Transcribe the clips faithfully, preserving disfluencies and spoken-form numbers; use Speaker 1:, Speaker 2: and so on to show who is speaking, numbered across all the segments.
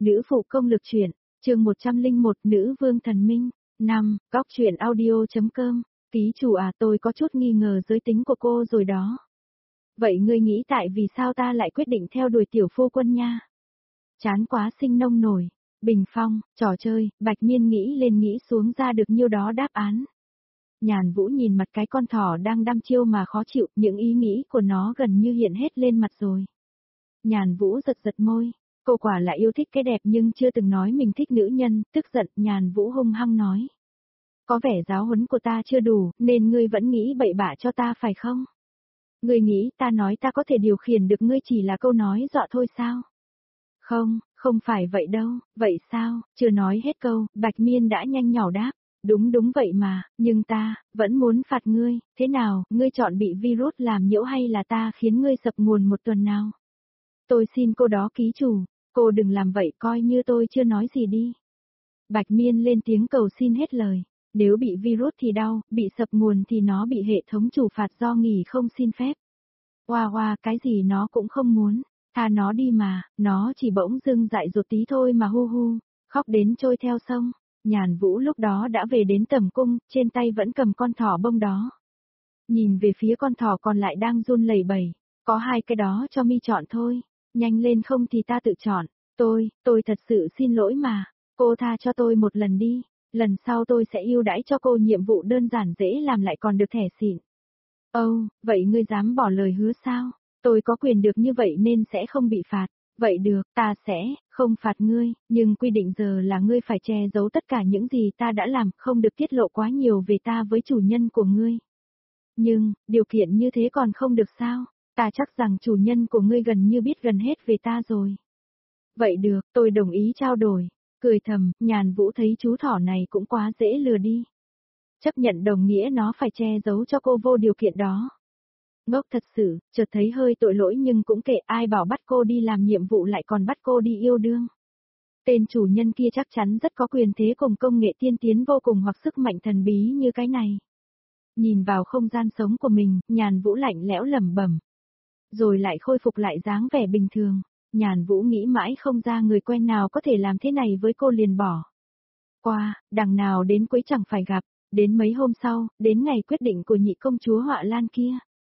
Speaker 1: Nữ phụ công lực truyện, chương một trăm lẻ một Nữ vương thần minh. năm. Góc truyện audio.com. Ký chủ à, tôi có chút nghi ngờ giới tính của cô rồi đó. Vậy ngươi nghĩ tại vì sao ta lại quyết định theo đuổi tiểu phu quân nha? Chán quá sinh nông nổi. Bình phong, trò chơi, Bạch Miên nghĩ lên nghĩ xuống ra được nhiêu đó đáp án. Nhàn Vũ nhìn mặt cái con thỏ đang đăm chiêu mà khó chịu, những ý nghĩ của nó gần như hiện hết lên mặt rồi. Nhàn Vũ giật giật môi. Cô quả là yêu thích cái đẹp nhưng chưa từng nói mình thích nữ nhân, tức giận, Nhàn Vũ hung hăng nói. Có vẻ giáo huấn của ta chưa đủ, nên ngươi vẫn nghĩ bậy bạ cho ta phải không? Ngươi nghĩ ta nói ta có thể điều khiển được ngươi chỉ là câu nói dọa thôi sao? Không, không phải vậy đâu, vậy sao? Chưa nói hết câu, Bạch Miên đã nhanh nhỏ đáp. Đúng đúng vậy mà, nhưng ta, vẫn muốn phạt ngươi, thế nào, ngươi chọn bị virus làm nhiễu hay là ta khiến ngươi sập nguồn một tuần nào? Tôi xin cô đó ký chủ, cô đừng làm vậy coi như tôi chưa nói gì đi. Bạch Miên lên tiếng cầu xin hết lời, nếu bị virus thì đau, bị sập nguồn thì nó bị hệ thống trù phạt do nghỉ không xin phép. Hoa hoa cái gì nó cũng không muốn, tha nó đi mà, nó chỉ bỗng dưng dại dột tí thôi mà hu hu, khóc đến trôi theo sông. Nhàn Vũ lúc đó đã về đến tầm cung, trên tay vẫn cầm con thỏ bông đó. Nhìn về phía con thỏ còn lại đang run lẩy bẩy, có hai cái đó cho mi chọn thôi, nhanh lên không thì ta tự chọn, tôi, tôi thật sự xin lỗi mà, cô tha cho tôi một lần đi, lần sau tôi sẽ ưu đãi cho cô nhiệm vụ đơn giản dễ làm lại còn được thẻ xịn. Âu, oh, vậy ngươi dám bỏ lời hứa sao? Tôi có quyền được như vậy nên sẽ không bị phạt. Vậy được, ta sẽ, không phạt ngươi, nhưng quy định giờ là ngươi phải che giấu tất cả những gì ta đã làm, không được tiết lộ quá nhiều về ta với chủ nhân của ngươi. Nhưng, điều kiện như thế còn không được sao? Ta chắc rằng chủ nhân của ngươi gần như biết gần hết về ta rồi. Vậy được, tôi đồng ý trao đổi. Cười thầm, Nhàn Vũ thấy chú thỏ này cũng quá dễ lừa đi. Chấp nhận đồng nghĩa nó phải che giấu cho cô vô điều kiện đó. Ngốc thật sự, chợt thấy hơi tội lỗi nhưng cũng kệ, ai bảo bắt cô đi làm nhiệm vụ lại còn bắt cô đi yêu đương. Tên chủ nhân kia chắc chắn rất có quyền thế cùng công nghệ tiên tiến vô cùng hoặc sức mạnh thần bí như cái này. Nhìn vào không gian sống của mình, Nhàn Vũ lạnh lẽo lẩm bẩm. Rồi lại khôi phục lại dáng vẻ bình thường. Nhàn Vũ nghĩ mãi không ra người quen nào có thể làm thế này với cô liền bỏ qua, đằng nào đến cuối chẳng phải gặp. Đến mấy hôm sau, đến ngày quyết định của nhị công chúa Họa Lan kia.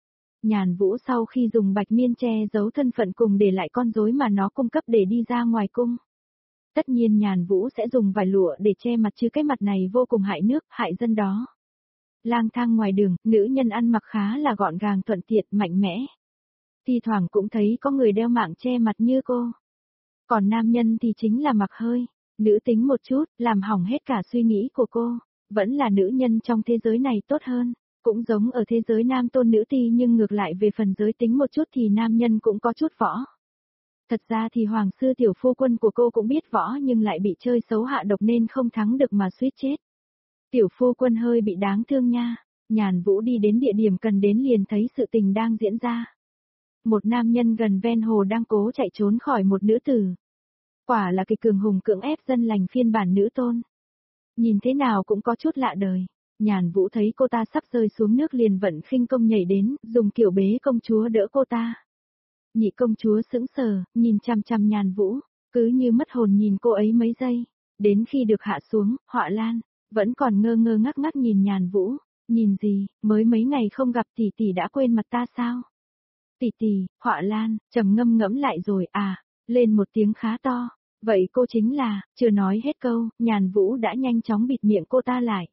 Speaker 1: Nhàn Vũ sau khi dùng Bạch Miên che giấu thân phận cùng để lại con rối mà nó cung cấp để đi ra ngoài cung. Tất nhiên Nhàn Vũ sẽ dùng vải lụa để che mặt chứ cái mặt này vô cùng hại nước, hại dân đó. Lang thang ngoài đường, nữ nhân ăn mặc khá là gọn gàng thuận tiện, mạnh mẽ. Thi thoảng cũng thấy có người đeo mạng che mặt như cô. Còn nam nhân thì chính là mặc hơi, nữ tính một chút, làm hỏng hết cả suy nghĩ của cô. Vẫn là nữ nhân trong thế giới này tốt hơn. Cũng giống ở thế giới nam tôn nữ ti nhưng ngược lại về phần giới tính một chút thì nam nhân cũng có chút võ. Thật ra thì hoàng sư tiểu phu quân của cô cũng biết võ nhưng lại bị chơi xấu hạ độc nên không thắng được mà suýt chết. Tiểu phu quân hơi bị đáng thương nha. Nhàn Vũ đi đến địa điểm cần đến liền thấy sự tình đang diễn ra. Một nam nhân gần ven hồ đang cố chạy trốn khỏi một nữ tử. Quả là kịch cường hùng cưỡng ép dân lành phiên bản nữ tôn. Nhìn thế nào cũng có chút lạ đời. Nhàn Vũ thấy cô ta sắp rơi xuống nước liền vận khinh công nhảy đến, dùng kiểu bế công chúa đỡ cô ta. Nhị công chúa sững sờ, nhìn chằm chằm Nhàn Vũ, cứ như mất hồn nhìn cô ấy mấy giây. Đến khi được hạ xuống, Họa Lan, vẫn còn ngơ ngơ ngác ngác nhìn Nhàn Vũ. Nhìn gì, mới mấy ngày không gặp tỷ tỷ đã quên mặt ta sao? Tỷ tỷ, Họa Lan, trầm ngâm ngẫm lại rồi à, lên một tiếng khá to. Vậy cô chính là, chưa nói hết câu, Nhàn Vũ đã nhanh chóng bịt miệng cô ta lại.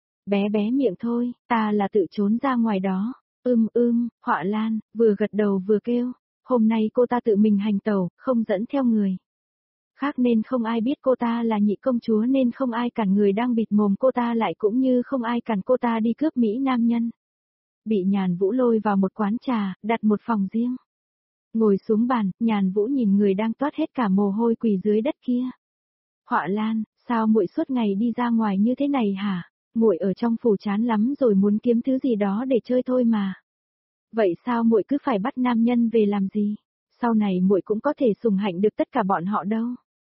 Speaker 1: Bé bé miệng thôi, ta là tự trốn ra ngoài đó. Ưm ưm, Họa Lan, vừa gật đầu vừa kêu. Hôm nay cô ta tự mình hành tẩu, không dẫn theo người. Khác nên không ai biết cô ta là nhị công chúa nên không ai cản người đang bịt mồm cô ta lại cũng như không ai cản cô ta đi cướp Mỹ nam nhân. Bị Nhàn Vũ lôi vào một quán trà, đặt một phòng riêng. Ngồi xuống bàn, Nhàn Vũ nhìn người đang toát hết cả mồ hôi quỳ dưới đất kia. Họa Lan, sao muội suốt ngày đi ra ngoài như thế này hả? Muội ở trong phủ chán lắm rồi muốn kiếm thứ gì đó để chơi thôi mà. Vậy sao muội cứ phải bắt nam nhân về làm gì? Sau này muội cũng có thể sủng hạnh được tất cả bọn họ đâu.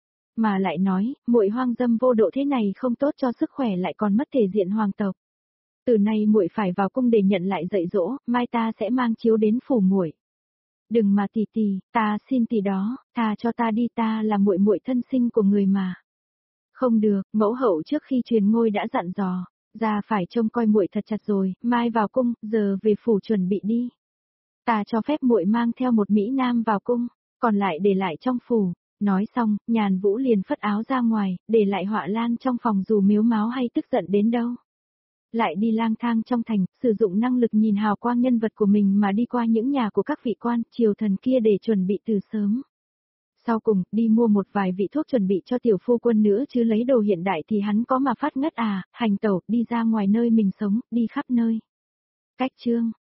Speaker 1: Mà lại nói, muội hoang dâm vô độ thế này không tốt cho sức khỏe lại còn mất thể diện hoàng tộc. Từ nay muội phải vào cung để nhận lại dạy dỗ, mai ta sẽ mang chiếu đến phủ muội. Đừng mà tỷ tỷ, ta xin tỷ đó, tha cho ta đi, ta là muội muội thân sinh của người mà. Không được, mẫu hậu trước khi truyền ngôi đã dặn dò, ra phải trông coi muội thật chặt rồi, mai vào cung, giờ về phủ chuẩn bị đi. Ta cho phép muội mang theo một mỹ nam vào cung, còn lại để lại trong phủ. Nói xong, Nhàn Vũ liền phất áo ra ngoài, để lại Họa Lan trong phòng dù miếu máu hay tức giận đến đâu. Lại đi lang thang trong thành, sử dụng năng lực nhìn hào quang nhân vật của mình mà đi qua những nhà của các vị quan, triều thần kia để chuẩn bị từ sớm. Sau cùng, đi mua một vài vị thuốc chuẩn bị cho tiểu phu quân nữa chứ lấy đồ hiện đại thì hắn có mà phát ngất à, hành tẩu, đi ra ngoài nơi mình sống, đi khắp nơi. Cách chương